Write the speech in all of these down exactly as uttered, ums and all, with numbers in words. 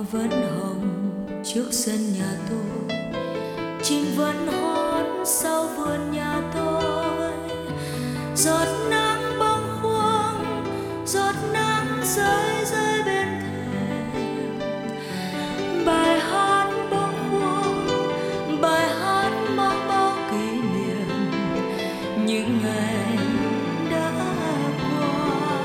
vẫn hồng trước sân nhà tôi, chim vẫn hót sau vườn nhà tôi. Giọt nắng bâng khuâng, giọt nắng rơi rơi bên thềm. Bài hát bâng khuâng, bài hát mang bao kỷ niệm những ngày đã qua.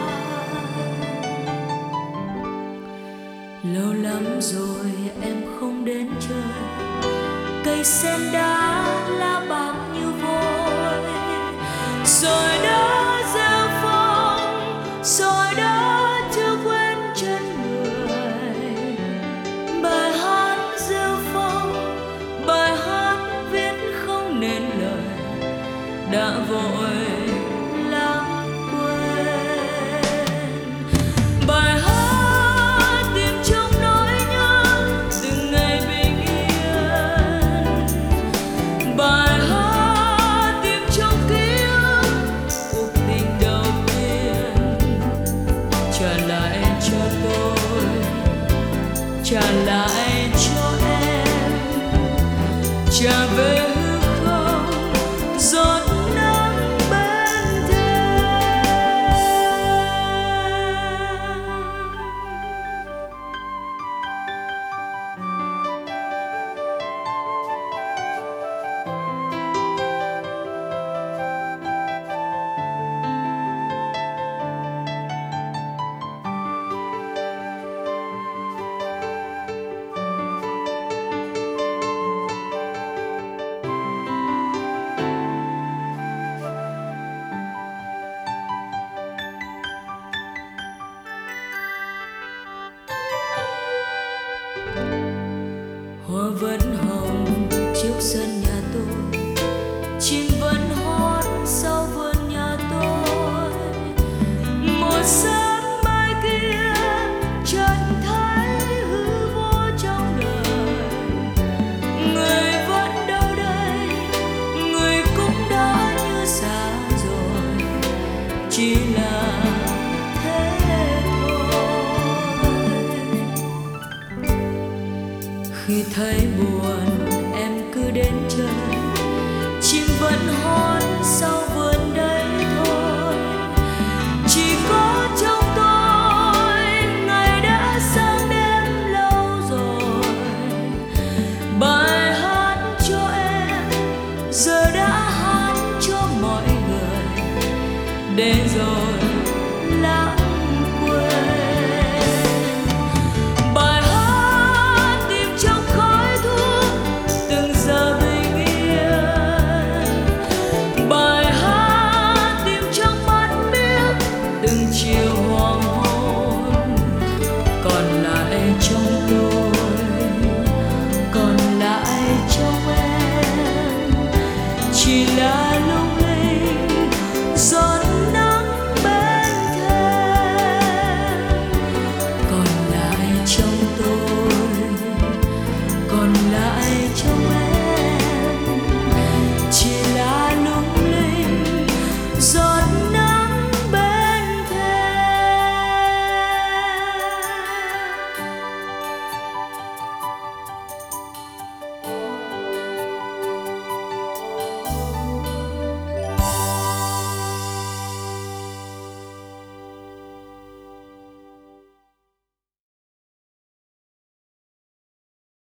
Lâu lắm rồi em không đến chơi, cây sen đá lá bạc như vôi. Rồi đó gieo phong, rồi đó chưa quên chân người. Bài hát gieo phong, bài hát viết không nên lời, đã vội lãng quên. Bài hát tìm trong nỗi nhớ từng ngày bình yên. Bài hát tìm trong ký ức cuộc tình đầu tiên. Trả lại cho tôi, trả lại cho em, trả về hư không giọt nắng bên thềm. Hoa vẫn hồng trước sân nhà tôi, chim vẫn hót sau vườn nhà tôi. Một sáng mai kia chợt thấy hư vô trong đời. Người vẫn đâu đây, người cũng đã như xa rồi, chỉ là thế thôi. Khi thấy buồn